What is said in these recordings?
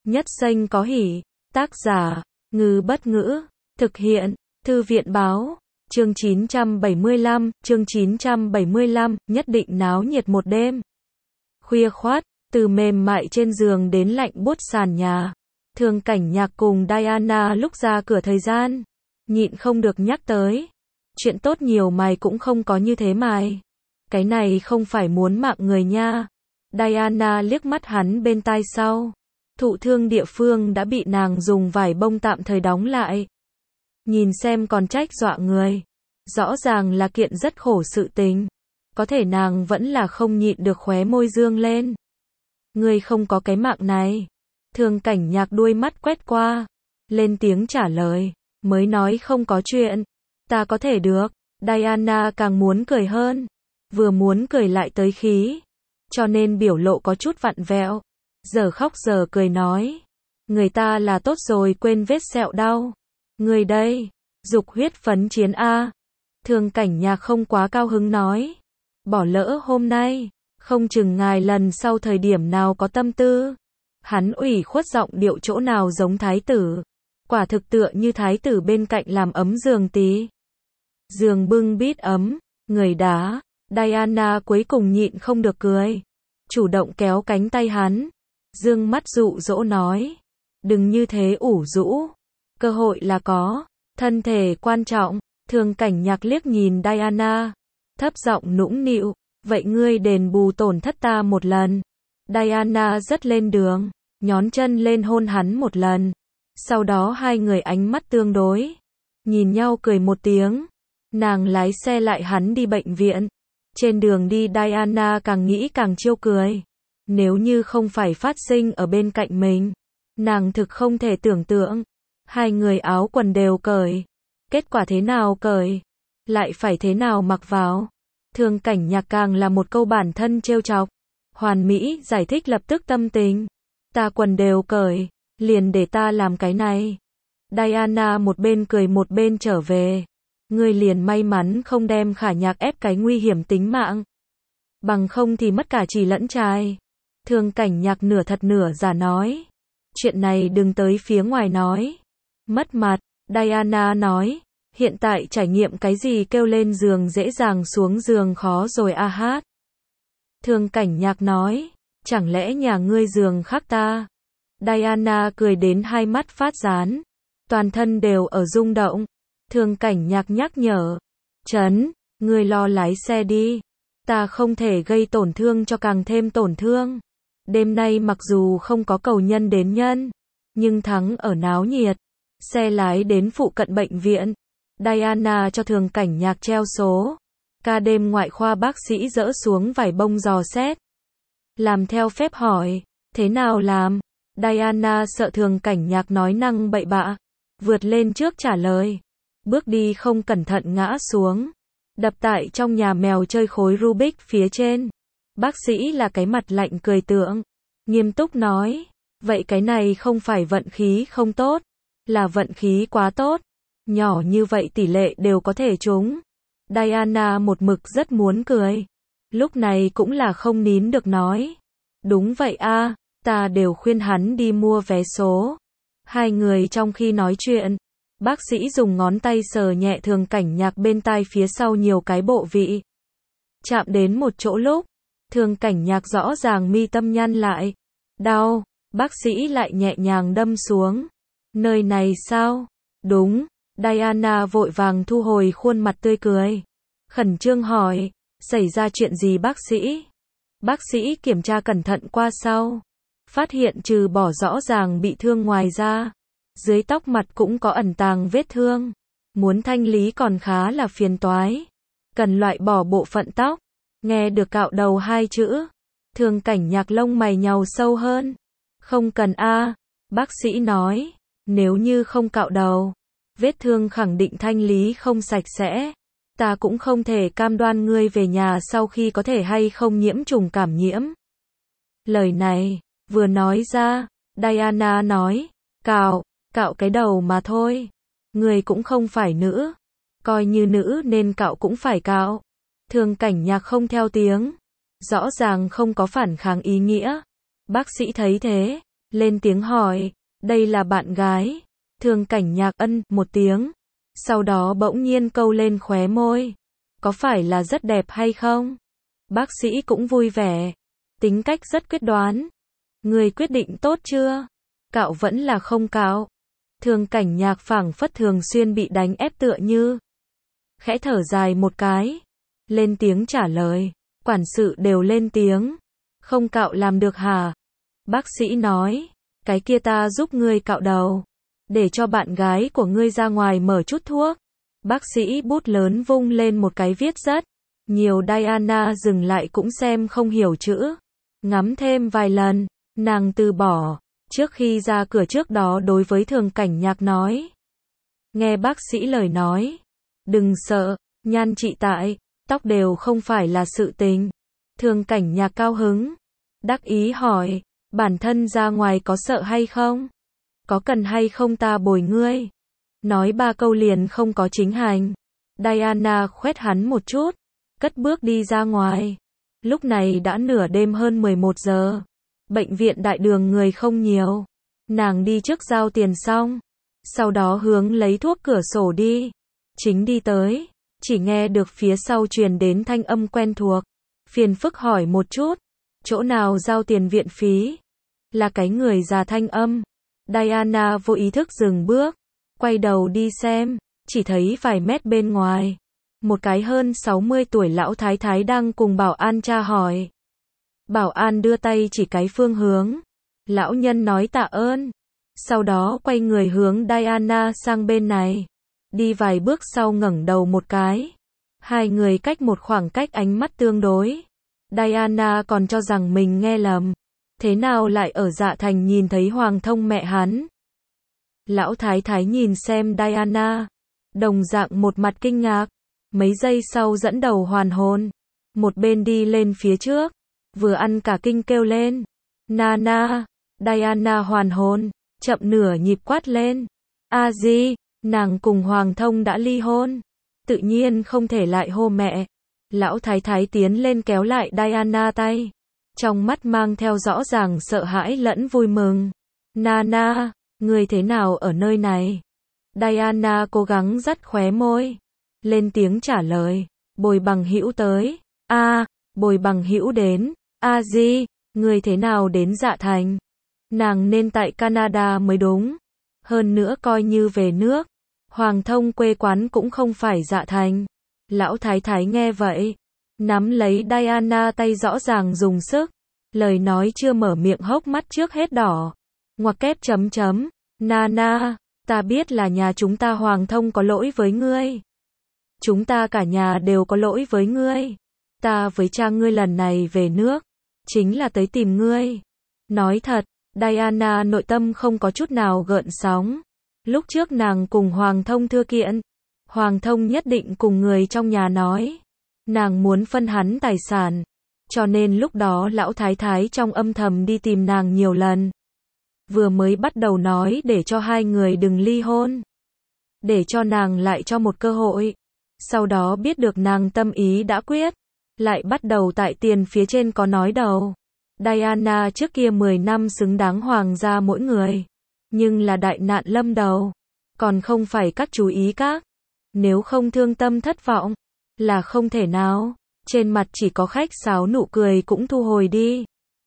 Nhất xanh có hỉ. Tác giả, Ngư Bất Ngữ. Thực hiện, Thư viện Báo. Chương 975, nhất định náo nhiệt một đêm. Khuya khoát, từ mềm mại trên giường đến lạnh buốt sàn nhà. Thường Cảnh Nhạc cùng Diana lúc ra cửa thời gian, nhịn không được nhắc tới. Chuyện tốt nhiều mày cũng không có như thế mày. Cái này không phải muốn mạng người nha. Diana liếc mắt hắn bên tai sau. Thụ thương địa phương đã bị nàng dùng vải bông tạm thời đóng lại. Nhìn xem còn trách dọa người. Rõ ràng là kiện rất khổ sự tình. Có thể nàng vẫn là không nhịn được khóe môi dương lên. Ngươi không có cái mạng này. Thường Cảnh Nhạc đuôi mắt quét qua. Lên tiếng trả lời. Mới nói không có chuyện. Ta có thể được. Diana càng muốn cười hơn. Vừa muốn cười lại tới khí. Cho nên biểu lộ có chút vặn vẹo. Giờ khóc giờ cười nói. Người ta là tốt rồi quên vết sẹo đau. Người đây. Dục huyết phấn chiến A. Thường Cảnh Nhạc không quá cao hứng nói. Bỏ lỡ hôm nay. Không chừng ngài lần sau thời điểm nào có tâm tư. Hắn ủy khuất giọng điệu chỗ nào giống thái tử. Quả thực tựa như thái tử bên cạnh làm ấm giường tí. Giường bưng bít ấm. Người đá. Diana cuối cùng nhịn không được cười. Chủ động kéo cánh tay hắn. Dương mắt dụ dỗ nói. Đừng như thế ủ rũ. Cơ hội là có. Thân thể quan trọng. Thường Cảnh Nhạc liếc nhìn Diana. Thấp giọng nũng nịu. Vậy ngươi đền bù tổn thất ta một lần. Diana dất lên đường. Nhón chân lên hôn hắn một lần. Sau đó hai người ánh mắt tương đối. Nhìn nhau cười một tiếng. Nàng lái xe lại hắn đi bệnh viện. Trên đường đi Diana càng nghĩ càng trêu cười. Nếu như không phải phát sinh ở bên cạnh mình. Nàng thực không thể tưởng tượng. Hai người áo quần đều cởi. Kết quả thế nào cởi? Lại phải thế nào mặc vào? Thường Cảnh Nhạc càng là một câu bản thân trêu chọc. Hoàn mỹ giải thích lập tức tâm tình. Ta quần đều cởi. Liền để ta làm cái này. Diana một bên cười một bên trở về. Ngươi liền may mắn không đem Khả Nhạc ép cái nguy hiểm tính mạng. Bằng không thì mất cả chỉ lẫn trai. Thường Cảnh Nhạc nửa thật nửa giả nói. Chuyện này đừng tới phía ngoài nói. Mất mặt. Diana nói. Hiện tại trải nghiệm cái gì kêu lên giường dễ dàng xuống giường khó rồi a hát. Thường Cảnh Nhạc nói. Chẳng lẽ nhà ngươi giường khác ta? Diana cười đến hai mắt phát rán. Toàn thân đều ở rung động. Thường Cảnh Nhạc nhắc nhở. Trấn, ngươi lo lái xe đi. Ta không thể gây tổn thương cho càng thêm tổn thương. Đêm nay mặc dù không có cầu nhân đến nhân. Nhưng thắng ở náo nhiệt. Xe lái đến phụ cận bệnh viện. Diana cho Thường Cảnh Nhạc treo số. Ca đêm ngoại khoa bác sĩ dỡ xuống vải bông dò xét. Làm theo phép hỏi. Thế nào làm? Diana sợ Thường Cảnh Nhạc nói năng bậy bạ. Vượt lên trước trả lời. Bước đi không cẩn thận ngã xuống. Đập tại trong nhà mèo chơi khối Rubik phía trên. Bác sĩ là cái mặt lạnh cười tượng. Nghiêm túc nói. Vậy cái này không phải vận khí không tốt. Là vận khí quá tốt. Nhỏ như vậy tỷ lệ đều có thể trúng. Diana một mực rất muốn cười. Lúc này cũng là không nín được nói. Đúng vậy a, ta đều khuyên hắn đi mua vé số. Hai người trong khi nói chuyện. Bác sĩ dùng ngón tay sờ nhẹ Thường Cảnh Nhạc bên tai phía sau nhiều cái bộ vị. Chạm đến một chỗ lúc. Thường Cảnh Nhạc rõ ràng mi tâm nhăn lại. Đau. Bác sĩ lại nhẹ nhàng đâm xuống. Nơi này sao? Đúng. Diana vội vàng thu hồi khuôn mặt tươi cười. Khẩn trương hỏi. Xảy ra chuyện gì bác sĩ? Bác sĩ kiểm tra cẩn thận qua sau. Phát hiện trừ bỏ rõ ràng bị thương ngoài ra. Dưới tóc mặt cũng có ẩn tàng vết thương. Muốn thanh lý còn khá là phiền toái. Cần loại bỏ bộ phận tóc. Nghe được cạo đầu hai chữ. Thường Cảnh Nhạc lông mày nhàu sâu hơn. Không cần a, bác sĩ nói. Nếu như không cạo đầu. Vết thương khẳng định thanh lý không sạch sẽ. Ta cũng không thể cam đoan ngươi về nhà sau khi có thể hay không nhiễm trùng cảm nhiễm. Lời này, vừa nói ra, Diana nói. Cạo cái đầu mà thôi. Người cũng không phải nữ. Coi như nữ nên cạo cũng phải cạo. Thường Cảnh Nhạc không theo tiếng. Rõ ràng không có phản kháng ý nghĩa. Bác sĩ thấy thế. lên tiếng hỏi, đây là bạn gái. Thường Cảnh Nhạc ân một tiếng, sau đó bỗng nhiên câu lên khóe môi, có phải là rất đẹp hay không? Bác sĩ cũng vui vẻ, tính cách rất quyết đoán. Người quyết định tốt chưa? Cạo vẫn là không cạo? Thường Cảnh Nhạc phảng phất thường xuyên bị đánh ép tựa như. Khẽ thở dài một cái, lên tiếng trả lời, quản sự đều lên tiếng, không cạo làm được hả? Bác sĩ nói, cái kia ta giúp ngươi cạo đầu, để cho bạn gái của ngươi ra ngoài mở chút thuốc. Bác sĩ bút lớn vung lên một cái viết rất nhiều. Diana dừng lại cũng xem không hiểu chữ, ngắm thêm vài lần, nàng từ bỏ. Trước khi ra cửa trước đó đối với Thường Cảnh Nhạc nói, nghe bác sĩ lời nói, đừng sợ, nhan trị tại, tóc đều không phải là sự tình. Thường Cảnh Nhạc cao hứng, đắc ý hỏi, bản thân ra ngoài có sợ hay không? Có cần hay không ta bồi ngươi? Nói 3 câu liền không có chính hành. Diana khoét hắn một chút, cất bước đi ra ngoài. Lúc này đã nửa đêm hơn 11 giờ. Bệnh viện đại đường người không nhiều. Nàng đi trước giao tiền xong, sau đó hướng lấy thuốc cửa sổ đi. Chính đi tới, chỉ nghe được phía sau truyền đến thanh âm quen thuộc. Phiền phức hỏi một chút, chỗ nào giao tiền viện phí? Là cái người già thanh âm. Diana vô ý thức dừng bước, quay đầu đi xem, chỉ thấy vài mét bên ngoài, một cái hơn 60 tuổi lão thái thái đang cùng bảo an tra hỏi. Bảo an đưa tay chỉ cái phương hướng. Lão nhân nói tạ ơn, sau đó quay người hướng Diana sang bên này. Đi vài bước sau ngẩng đầu một cái. Hai người cách một khoảng cách ánh mắt tương đối. Diana còn cho rằng mình nghe lầm. Thế nào lại ở Dạ Thành nhìn thấy Hoàng Thông mẹ hắn? Lão thái thái nhìn xem Diana, đồng dạng một mặt kinh ngạc. Mấy giây sau dẫn đầu hoàn hồn, một bên đi lên phía trước, vừa ăn cả kinh kêu lên, Nana. Diana hoàn hồn, chậm nửa nhịp quát lên, a di, nàng cùng Hoàng Thông đã ly hôn, tự nhiên không thể lại hô mẹ. Lão thái thái tiến lên kéo lại Diana tay, trong mắt mang theo rõ ràng sợ hãi lẫn vui mừng. Nana, ngươi thế nào ở nơi này? Diana cố gắng dắt khóe môi, lên tiếng trả lời, bồi bằng hữu tới. Bồi bằng hữu đến. A di, ngươi thế nào đến Dạ Thành? Nàng nên tại Canada mới đúng. Hơn nữa coi như về nước, Hoàng Thông quê quán cũng không phải Dạ Thành. Lão thái thái nghe vậy, nắm lấy Diana tay rõ ràng dùng sức. Lời nói chưa mở miệng hốc mắt trước hết đỏ. Ngoặc kép chấm chấm. Nana, ta biết là nhà chúng ta Hoàng Thông có lỗi với ngươi. Chúng ta cả nhà đều có lỗi với ngươi. Ta với cha ngươi lần này về nước, chính là tới tìm ngươi. Nói thật, Diana nội tâm không có chút nào gợn sóng. Lúc trước nàng cùng Hoàng Thông thưa kiện, Hoàng Thông nhất định cùng người trong nhà nói, nàng muốn phân hắn tài sản. Cho nên lúc đó lão thái thái trong âm thầm đi tìm nàng nhiều lần. Vừa mới bắt đầu nói để cho hai người đừng ly hôn, để cho nàng lại cho một cơ hội. Sau đó biết được nàng tâm ý đã quyết, lại bắt đầu tại tiền phía trên có nói đầu. Diana trước kia 10 năm xứng đáng hoàng gia mỗi người, nhưng là đại nạn lâm đầu, còn không phải các chú ý các. Nếu không thương tâm thất vọng, là không thể nào. Trên mặt chỉ có khách sáo nụ cười cũng thu hồi đi.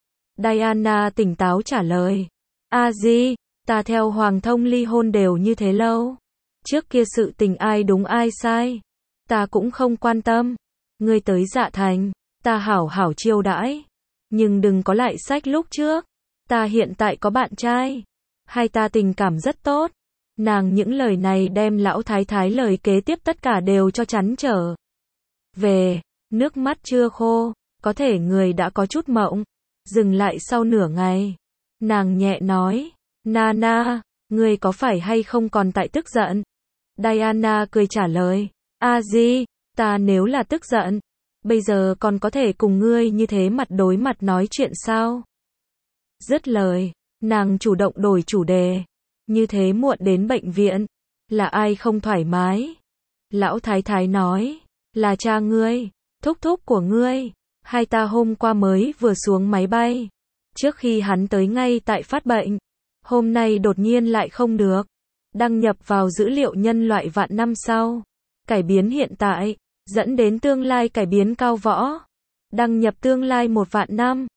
Diana tỉnh táo trả lời, a di, ta theo Hoàng Thông ly hôn đều như thế lâu. Trước kia sự tình ai đúng ai sai, ta cũng không quan tâm. Ngươi tới Dạ Thành, ta hảo hảo chiêu đãi. Nhưng đừng có lại sách lúc trước. Ta hiện tại có bạn trai. Hai ta tình cảm rất tốt. Nàng những lời này đem lão thái thái lời kế tiếp tất cả đều cho chắn trở về. Nước mắt chưa khô, có thể người đã có chút mộng. Dừng lại sau nửa ngày. Nàng nhẹ nói, Nana, ngươi có phải hay không còn tại tức giận? Diana cười trả lời, a di, ta nếu là tức giận, bây giờ còn có thể cùng ngươi như thế mặt đối mặt nói chuyện sao? Dứt lời, nàng chủ động đổi chủ đề. Như thế muộn đến bệnh viện, là ai không thoải mái? Lão thái thái nói, là cha ngươi, thúc thúc của ngươi. Hai ta hôm qua mới vừa xuống máy bay. trước khi hắn tới ngay tại phát bệnh. Hôm nay đột nhiên lại không được. Đăng nhập vào dữ liệu nhân loại vạn năm sau. Cải biến hiện tại, dẫn đến tương lai cải biến cao võ. Đăng nhập tương lai 1 vạn năm.